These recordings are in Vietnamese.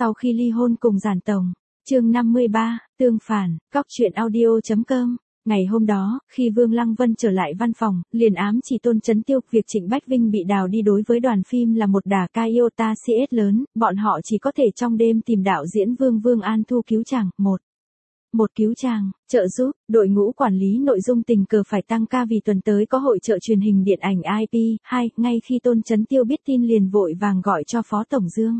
Sau khi ly hôn cùng Giản Tổng. Chương 53, tương phản, cóc.audio.com. Ngày hôm đó, khi Vương Lăng Vân trở lại văn phòng, liền ám chỉ Tôn Chấn Tiêu, việc Trịnh Bách Vinh bị đào đi đối với đoàn phim là một đả kích iota CS lớn, bọn họ chỉ có thể trong đêm tìm đạo diễn Vương An Thu cứu chàng. Một cứu chàng, trợ giúp, đội ngũ quản lý nội dung tình cờ phải tăng ca vì tuần tới có hội chợ truyền hình điện ảnh IP. 2, ngay khi Tôn Chấn Tiêu biết tin liền vội vàng gọi cho Phó Tổng Dương.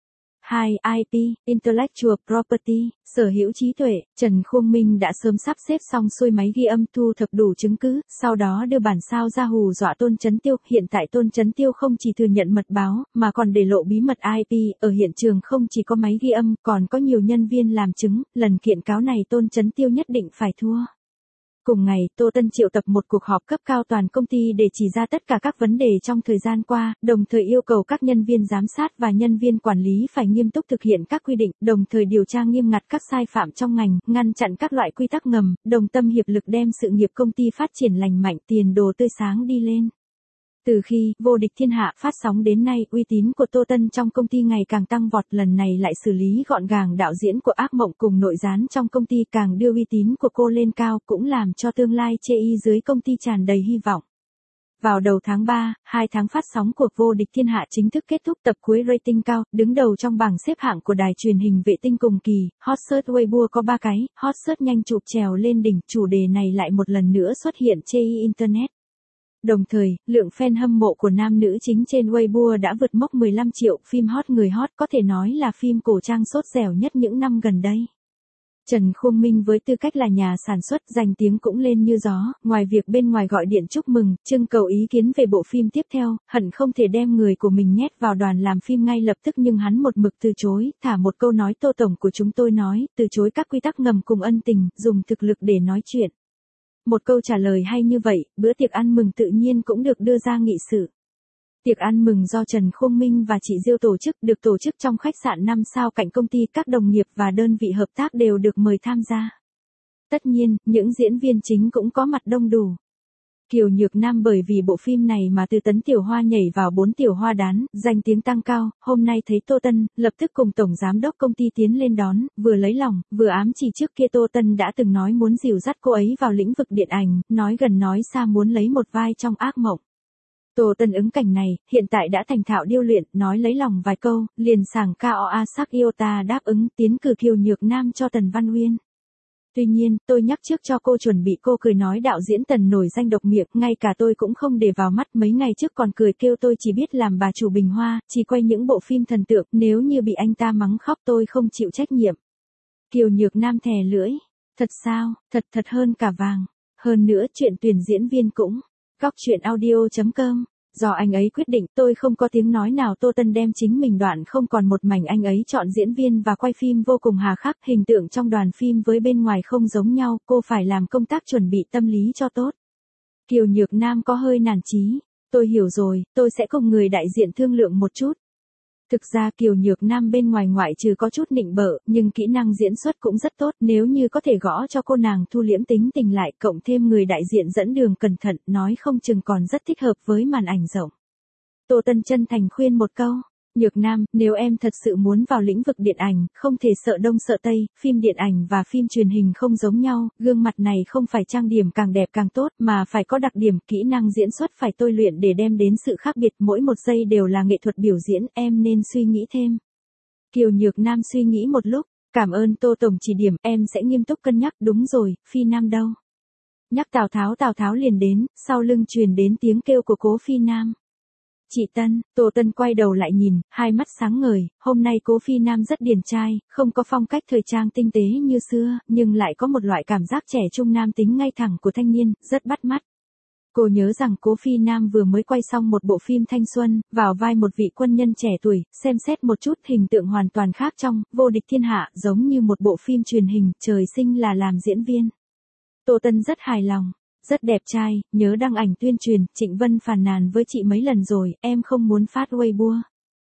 2. IP, Intellectual Property, sở hữu trí tuệ, Trần Khuông Minh đã sớm sắp xếp xong xuôi máy ghi âm, thu thập đủ chứng cứ, sau đó đưa bản sao ra hù dọa Tôn Chấn Tiêu. Hiện tại Tôn Chấn Tiêu không chỉ thừa nhận mật báo, mà còn để lộ bí mật IP, ở hiện trường không chỉ có máy ghi âm, còn có nhiều nhân viên làm chứng, lần kiện cáo này Tôn Chấn Tiêu nhất định phải thua. Cùng ngày, Tô Tân triệu tập một cuộc họp cấp cao toàn công ty để chỉ ra tất cả các vấn đề trong thời gian qua, đồng thời yêu cầu các nhân viên giám sát và nhân viên quản lý phải nghiêm túc thực hiện các quy định, đồng thời điều tra nghiêm ngặt các sai phạm trong ngành, ngăn chặn các loại quy tắc ngầm, đồng tâm hiệp lực đem sự nghiệp công ty phát triển lành mạnh, tiền đồ tươi sáng đi lên. Từ khi Vô Địch Thiên Hạ phát sóng đến nay, uy tín của Tô Tân trong công ty ngày càng tăng vọt, lần này lại xử lý gọn gàng đạo diễn của Ác Mộng cùng nội gián trong công ty, càng đưa uy tín của cô lên cao, cũng làm cho tương lai chê y dưới công ty tràn đầy hy vọng. Vào đầu tháng 3, 2 tháng phát sóng của Vô Địch Thiên Hạ chính thức kết thúc, tập cuối rating cao, đứng đầu trong bảng xếp hạng của đài truyền hình vệ tinh cùng kỳ. Hot search Weibo có 3 cái, hot search nhanh chụp trèo lên đỉnh, chủ đề này lại một lần nữa xuất hiện chê y Internet. Đồng thời, lượng fan hâm mộ của nam nữ chính trên Weibo đã vượt mốc 15 triệu, phim hot người hot có thể nói là phim cổ trang sốt dẻo nhất những năm gần đây. Trần Khuông Minh với tư cách là nhà sản xuất danh tiếng cũng lên như gió, ngoài việc bên ngoài gọi điện chúc mừng, trưng cầu ý kiến về bộ phim tiếp theo, hận không thể đem người của mình nhét vào đoàn làm phim ngay lập tức, nhưng hắn một mực từ chối, thả một câu nói Tô Tổng của chúng tôi nói, từ chối các quy tắc ngầm cùng ân tình, dùng thực lực để nói chuyện. Một câu trả lời hay như vậy, bữa tiệc ăn mừng tự nhiên cũng được đưa ra nghị sự. Tiệc ăn mừng do Trần Khuông Minh và chị Diêu tổ chức, được tổ chức trong khách sạn 5 sao cạnh công ty, các đồng nghiệp và đơn vị hợp tác đều được mời tham gia. Tất nhiên, những diễn viên chính cũng có mặt đông đủ. Kiều Nhược Nam bởi vì bộ phim này mà từ tấn tiểu hoa nhảy vào 4 tiểu hoa đán, danh tiếng tăng cao, hôm nay thấy Tô Tân, lập tức cùng tổng giám đốc công ty tiến lên đón, vừa lấy lòng, vừa ám chỉ trước kia Tô Tân đã từng nói muốn dìu dắt cô ấy vào lĩnh vực điện ảnh, nói gần nói xa muốn lấy một vai trong Ác Mộng. Tô Tân ứng cảnh này, hiện tại đã thành thạo điêu luyện, nói lấy lòng vài câu, liền sảng KOA sắc iota đáp ứng, tiến cử Kiều Nhược Nam cho Tần Văn Uyên. Tuy nhiên, tôi nhắc trước cho cô chuẩn bị, cô cười nói đạo diễn Tần nổi danh độc miệng, ngay cả tôi cũng không để vào mắt, mấy ngày trước còn cười kêu tôi chỉ biết làm bà chủ Bình Hoa, chỉ quay những bộ phim thần tượng, nếu như bị anh ta mắng khóc tôi không chịu trách nhiệm. Kiều Nhược Nam thè lưỡi, thật sao, thật hơn cả vàng, hơn nữa chuyện tuyển diễn viên cũng, cóc.audio.com. Do anh ấy quyết định, tôi không có tiếng nói nào. Tô Tân đem chính mình đoạn không còn một mảnh, anh ấy chọn diễn viên và quay phim vô cùng hà khắc, hình tượng trong đoàn phim với bên ngoài không giống nhau, cô phải làm công tác chuẩn bị tâm lý cho tốt. Kiều Nhược Nam có hơi nản chí, tôi hiểu rồi, tôi sẽ cùng người đại diện thương lượng một chút. Thực ra Kiều Nhược Nam bên ngoài ngoại trừ có chút nịnh bợ, nhưng kỹ năng diễn xuất cũng rất tốt, nếu như có thể gõ cho cô nàng thu liễm tính tình lại, cộng thêm người đại diện dẫn đường cẩn thận, nói không chừng còn rất thích hợp với màn ảnh rộng. Tô Tân chân thành khuyên một câu, Nhược Nam, nếu em thật sự muốn vào lĩnh vực điện ảnh, không thể sợ đông sợ tây, phim điện ảnh và phim truyền hình không giống nhau, gương mặt này không phải trang điểm càng đẹp càng tốt, mà phải có đặc điểm, kỹ năng diễn xuất phải tôi luyện để đem đến sự khác biệt, mỗi một giây đều là nghệ thuật biểu diễn, em nên suy nghĩ thêm. Kiều Nhược Nam suy nghĩ một lúc, cảm ơn Tô Tổng chỉ điểm, em sẽ nghiêm túc cân nhắc, đúng rồi, Phi Nam đâu? Nhắc Tào Tháo liền đến, sau lưng truyền đến tiếng kêu của Cố Phi Nam. Chị Tân, Tô Tân quay đầu lại nhìn, hai mắt sáng ngời, hôm nay Cố Phi Nam rất điển trai, không có phong cách thời trang tinh tế như xưa, nhưng lại có một loại cảm giác trẻ trung nam tính ngay thẳng của thanh niên, rất bắt mắt. Cô nhớ rằng Cố Phi Nam vừa mới quay xong một bộ phim thanh xuân, vào vai một vị quân nhân trẻ tuổi, xem xét một chút hình tượng hoàn toàn khác trong Vô Địch Thiên Hạ, giống như một bộ phim truyền hình, trời sinh là làm diễn viên. Tô Tân rất hài lòng. Rất đẹp trai, nhớ đăng ảnh tuyên truyền, Trịnh Vân phàn nàn với chị mấy lần rồi, em không muốn phát Weibo.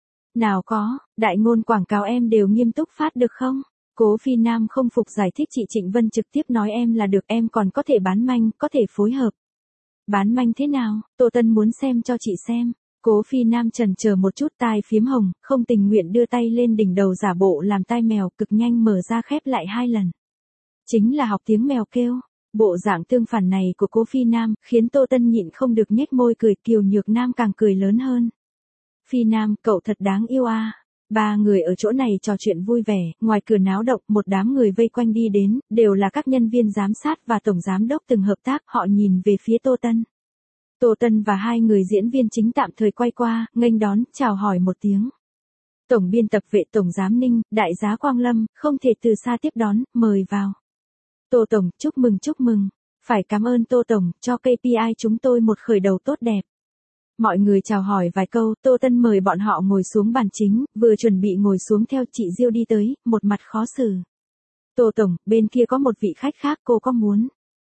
Nào có, đại ngôn quảng cáo em đều nghiêm túc phát được không? Cố Phi Nam không phục giải thích, chị Trịnh Vân trực tiếp nói em là được, em còn có thể bán manh, có thể phối hợp. Bán manh thế nào? Tô Tân muốn xem cho chị xem. Cố Phi Nam chần chờ một chút, tai phiếm hồng, không tình nguyện đưa tay lên đỉnh đầu giả bộ làm tai mèo, cực nhanh mở ra khép lại 2 lần. Chính là học tiếng mèo kêu. Bộ dạng tương phản này của Cố Phi Nam, khiến Tô Tân nhịn không được nhếch môi cười, Kiều Nhược Nam càng cười lớn hơn. Phi Nam, cậu thật đáng yêu a. 3 người ở chỗ này trò chuyện vui vẻ, ngoài cửa náo động, một đám người vây quanh đi đến, đều là các nhân viên giám sát và tổng giám đốc từng hợp tác, họ nhìn về phía Tô Tân. Tô Tân và 2 người diễn viên chính tạm thời quay qua, nghênh đón, chào hỏi một tiếng. Tổng biên tập vệ Tổng giám Ninh, đại giá Quang Lâm, không thể từ xa tiếp đón, mời vào. Tô Tổng, chúc mừng. Phải cảm ơn Tô Tổng, cho KPI chúng tôi một khởi đầu tốt đẹp. Mọi người chào hỏi vài câu, Tô Tân mời bọn họ ngồi xuống bàn chính, vừa chuẩn bị ngồi xuống theo chị Diêu đi tới, một mặt khó xử. Tô Tổng, bên kia có một vị khách khác, cô có muốn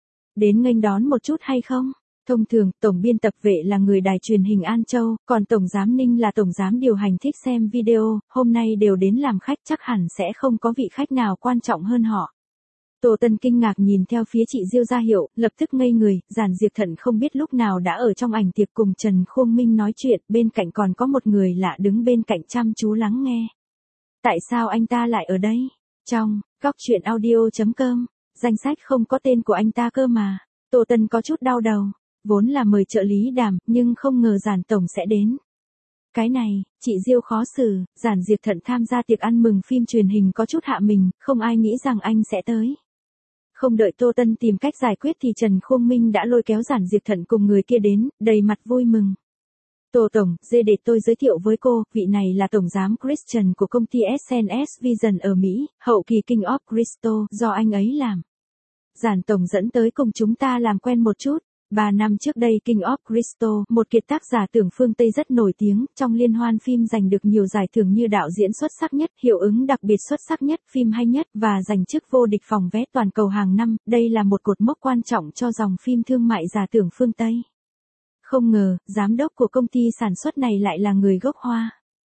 đến nghênh đón một chút hay không? Thông thường, tổng biên tập vệ là người đài truyền hình An Châu, còn tổng giám Ninh là tổng giám điều hành thích xem video, hôm nay đều đến làm khách, chắc hẳn sẽ không có vị khách nào quan trọng hơn họ. Tô Tân kinh ngạc nhìn theo phía chị Diêu ra hiệu, lập tức ngây người, Giản Diệp Thận không biết lúc nào đã ở trong ảnh tiệc cùng Trần Khuông Minh nói chuyện, bên cạnh còn có một người lạ đứng bên cạnh chăm chú lắng nghe. Tại sao anh ta lại ở đây? Trong góc truyện audio.com, danh sách không có tên của anh ta cơ mà. Tô Tân có chút đau đầu, vốn là mời trợ lý Đàm, nhưng không ngờ Giản Tổng sẽ đến. Cái này, chị Diêu khó xử, Giản Diệp Thận tham gia tiệc ăn mừng phim truyền hình có chút hạ mình, không ai nghĩ rằng anh sẽ tới. Không đợi Tô Tân tìm cách giải quyết thì Trần Khuông Minh đã lôi kéo Giản Diệp Thận cùng người kia đến, đầy mặt vui mừng. Tô Tổng, để tôi giới thiệu với cô, vị này là Tổng giám Christian của công ty SNS Vision ở Mỹ, hậu kỳ King of Crystal, do anh ấy làm. Giản Tổng dẫn tới cùng chúng ta làm quen một chút. 3 năm trước đây King of Crystal, một kiệt tác giả tưởng phương Tây rất nổi tiếng, trong liên hoan phim giành được nhiều giải thưởng như đạo diễn xuất sắc nhất, hiệu ứng đặc biệt xuất sắc nhất, phim hay nhất, và giành chức vô địch phòng vé toàn cầu hàng năm, đây là một cột mốc quan trọng cho dòng phim thương mại giả tưởng phương Tây. Không ngờ, giám đốc của công ty sản xuất này lại là người gốc Hoa.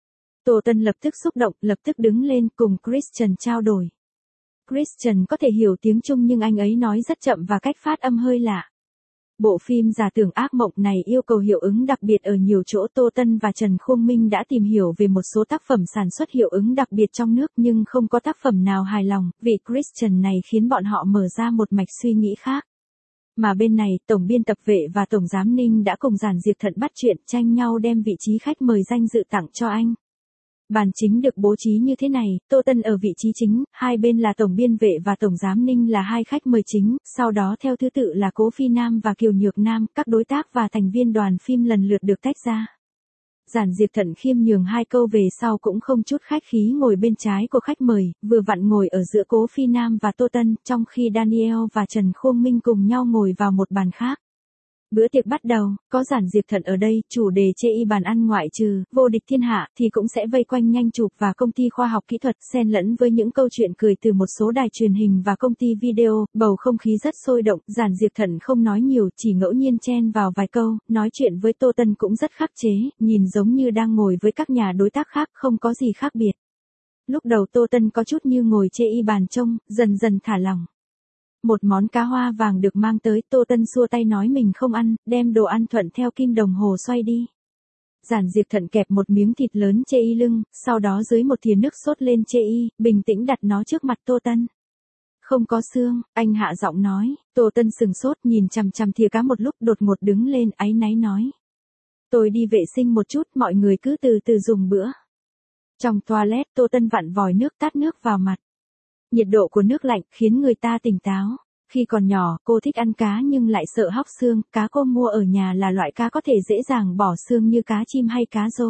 Tô Tân lập tức xúc động, lập tức đứng lên cùng Christian trao đổi. Christian có thể hiểu tiếng Trung nhưng anh ấy nói rất chậm và cách phát âm hơi lạ. Bộ phim giả tưởng ác mộng này yêu cầu hiệu ứng đặc biệt ở nhiều chỗ. Tô Tân và Trần Khuông Minh đã tìm hiểu về một số tác phẩm sản xuất hiệu ứng đặc biệt trong nước nhưng không có tác phẩm nào hài lòng, vị Christian này khiến bọn họ mở ra một mạch suy nghĩ khác. Mà bên này, tổng biên tập vệ và tổng giám Ninh đã cùng Giản Diệp Thận bắt chuyện, tranh nhau đem vị trí khách mời danh dự tặng cho anh. Bàn chính được bố trí như thế này, Tô Tân ở vị trí chính, hai bên là tổng biên vệ và tổng giám Ninh là hai khách mời chính, sau đó theo thứ tự là Cố Phi Nam và Kiều Nhược Nam, các đối tác và thành viên đoàn phim lần lượt được tách ra. Giản Diệp Thận khiêm nhường 2 câu về sau cũng không chút khách khí ngồi bên trái của khách mời, vừa vặn ngồi ở giữa Cố Phi Nam và Tô Tân, trong khi Daniel và Trần Khuông Minh cùng nhau ngồi vào một bàn khác. Bữa tiệc bắt đầu, có Giản Diệp Thận ở đây, chủ đề chê y bàn ăn ngoại trừ vô địch thiên hạ thì cũng sẽ vây quanh nhanh chụp và công ty khoa học kỹ thuật, xen lẫn với những câu chuyện cười từ một số đài truyền hình và công ty video, bầu không khí rất sôi động. Giản Diệp Thận không nói nhiều, chỉ ngẫu nhiên chen vào vài câu, nói chuyện với Tô Tân cũng rất khắc chế, nhìn giống như đang ngồi với các nhà đối tác khác, không có gì khác biệt. Lúc đầu Tô Tân có chút như ngồi chê y bàn trông, dần dần thả lỏng. Một món cá hoa vàng được mang tới, Tô Tân xua tay nói mình không ăn, đem đồ ăn thuận theo kim đồng hồ xoay đi. Giản Diệp Thận kẹp một miếng thịt lớn chê y lưng, sau đó dưới một thìa nước sốt lên chê y, bình tĩnh đặt nó trước mặt Tô Tân. Không có xương, anh hạ giọng nói. Tô Tân sừng sốt nhìn chằm chằm thìa cá một lúc, đột ngột đứng lên áy náy nói. Tôi đi vệ sinh một chút, mọi người cứ từ từ dùng bữa. Trong toilet, Tô Tân vặn vòi nước tát nước vào mặt. Nhiệt độ của nước lạnh khiến người ta tỉnh táo. Khi còn nhỏ, cô thích ăn cá nhưng lại sợ hóc xương, cá cô mua ở nhà là loại cá có thể dễ dàng bỏ xương như cá chim hay cá rô.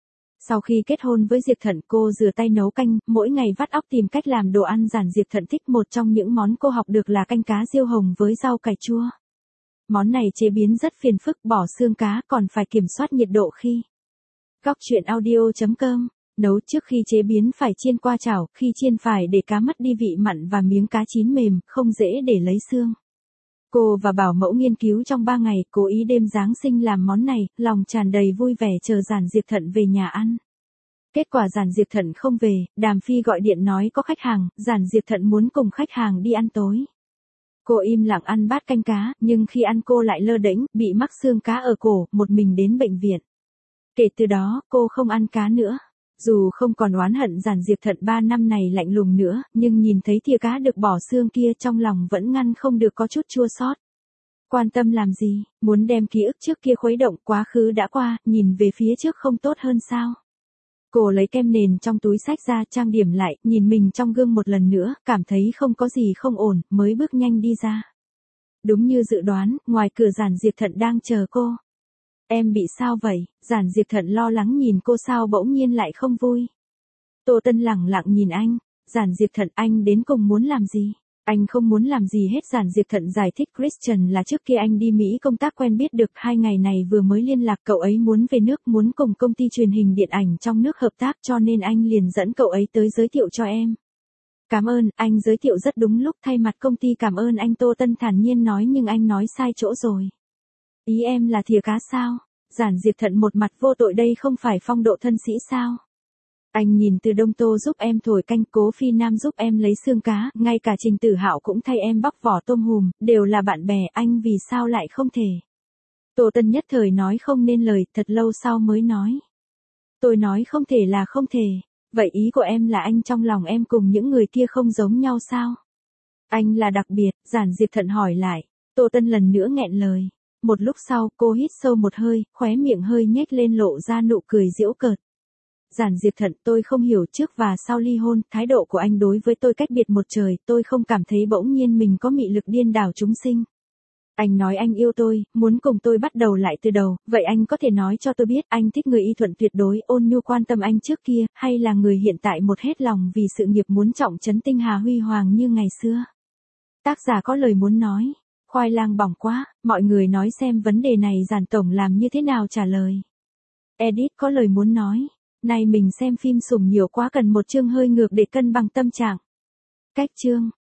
Sau khi kết hôn với Diệp Thận, cô rửa tay nấu canh, mỗi ngày vắt óc tìm cách làm đồ ăn. Giản Diệp Thận thích một trong những món cô học được là canh cá riêu hồng với rau cải chua. Món này chế biến rất phiền phức, bỏ xương cá còn phải kiểm soát nhiệt độ khi. Góc truyện audio.com. Nấu trước khi chế biến phải chiên qua chảo, khi chiên phải để cá mất đi vị mặn và miếng cá chín mềm, không dễ để lấy xương. Cô và bảo mẫu nghiên cứu trong 3 ngày, cố ý đêm Giáng sinh làm món này, lòng tràn đầy vui vẻ chờ Giản Diệp Thận về nhà ăn. Kết quả Giản Diệp Thận không về, Đàm Phi gọi điện nói có khách hàng, Giản Diệp Thận muốn cùng khách hàng đi ăn tối. Cô im lặng ăn bát canh cá, nhưng khi ăn cô lại lơ đễnh, bị mắc xương cá ở cổ, một mình đến bệnh viện. Kể từ đó, cô không ăn cá nữa. Dù không còn oán hận Giản Diệp Thận 3 năm này lạnh lùng nữa, nhưng nhìn thấy thìa cá được bỏ xương kia trong lòng vẫn ngăn không được có chút chua xót. Quan tâm làm gì, muốn đem ký ức trước kia khuấy động, quá khứ đã qua, nhìn về phía trước không tốt hơn sao? Cô lấy kem nền trong túi xách ra trang điểm lại, nhìn mình trong gương một lần nữa, cảm thấy không có gì không ổn, mới bước nhanh đi ra. Đúng như dự đoán, ngoài cửa Giản Diệp Thận đang chờ cô. Em bị sao vậy? Giản Diệp Thận lo lắng nhìn cô sao bỗng nhiên lại không vui. Tô Tân lẳng lặng nhìn anh. Giản Diệp Thận, anh đến cùng muốn làm gì? Anh không muốn làm gì hết. Giản Diệp Thận giải thích, Christian là trước kia anh đi Mỹ công tác quen biết được, 2 ngày này vừa mới liên lạc, cậu ấy muốn về nước, muốn cùng công ty truyền hình điện ảnh trong nước hợp tác, cho nên anh liền dẫn cậu ấy tới giới thiệu cho em. Cảm ơn, anh giới thiệu rất đúng lúc, thay mặt công ty cảm ơn anh. Tô Tân thản nhiên nói, nhưng anh nói sai chỗ rồi. Ý em là thìa cá sao? Giản Diệp Thận một mặt vô tội, đây không phải phong độ thân sĩ sao? Anh nhìn Từ Đông Tô giúp em thổi canh, Cố Phi Nam giúp em lấy xương cá, ngay cả Trình Tử Hạo cũng thay em bóc vỏ tôm hùm, đều là bạn bè, anh vì sao lại không thể? Tô Tân nhất thời nói không nên lời, thật lâu sau mới nói. Tôi nói không thể là không thể. Vậy ý của em là anh trong lòng em cùng những người kia không giống nhau sao? Anh là đặc biệt, Giản Diệp Thận hỏi lại. Tô Tân lần nữa nghẹn lời. Một lúc sau, cô hít sâu một hơi, khóe miệng hơi nhếch lên lộ ra nụ cười giễu cợt. Giản Diệp Thận, tôi không hiểu trước và sau ly hôn, thái độ của anh đối với tôi cách biệt một trời, tôi không cảm thấy bỗng nhiên mình có mị lực điên đảo chúng sinh. Anh nói anh yêu tôi, muốn cùng tôi bắt đầu lại từ đầu, vậy anh có thể nói cho tôi biết anh thích người y thuận tuyệt đối, ôn nhu quan tâm anh trước kia, hay là người hiện tại một hết lòng vì sự nghiệp muốn trọng trấn tinh hà huy hoàng như ngày xưa? Tác giả có lời muốn nói. Khoai lang bỏng quá, mọi người nói xem vấn đề này Giản tổng làm như thế nào trả lời. Edit có lời muốn nói. Này mình xem phim sủng nhiều quá, cần một chương hơi ngược để cân bằng tâm trạng. Cách chương.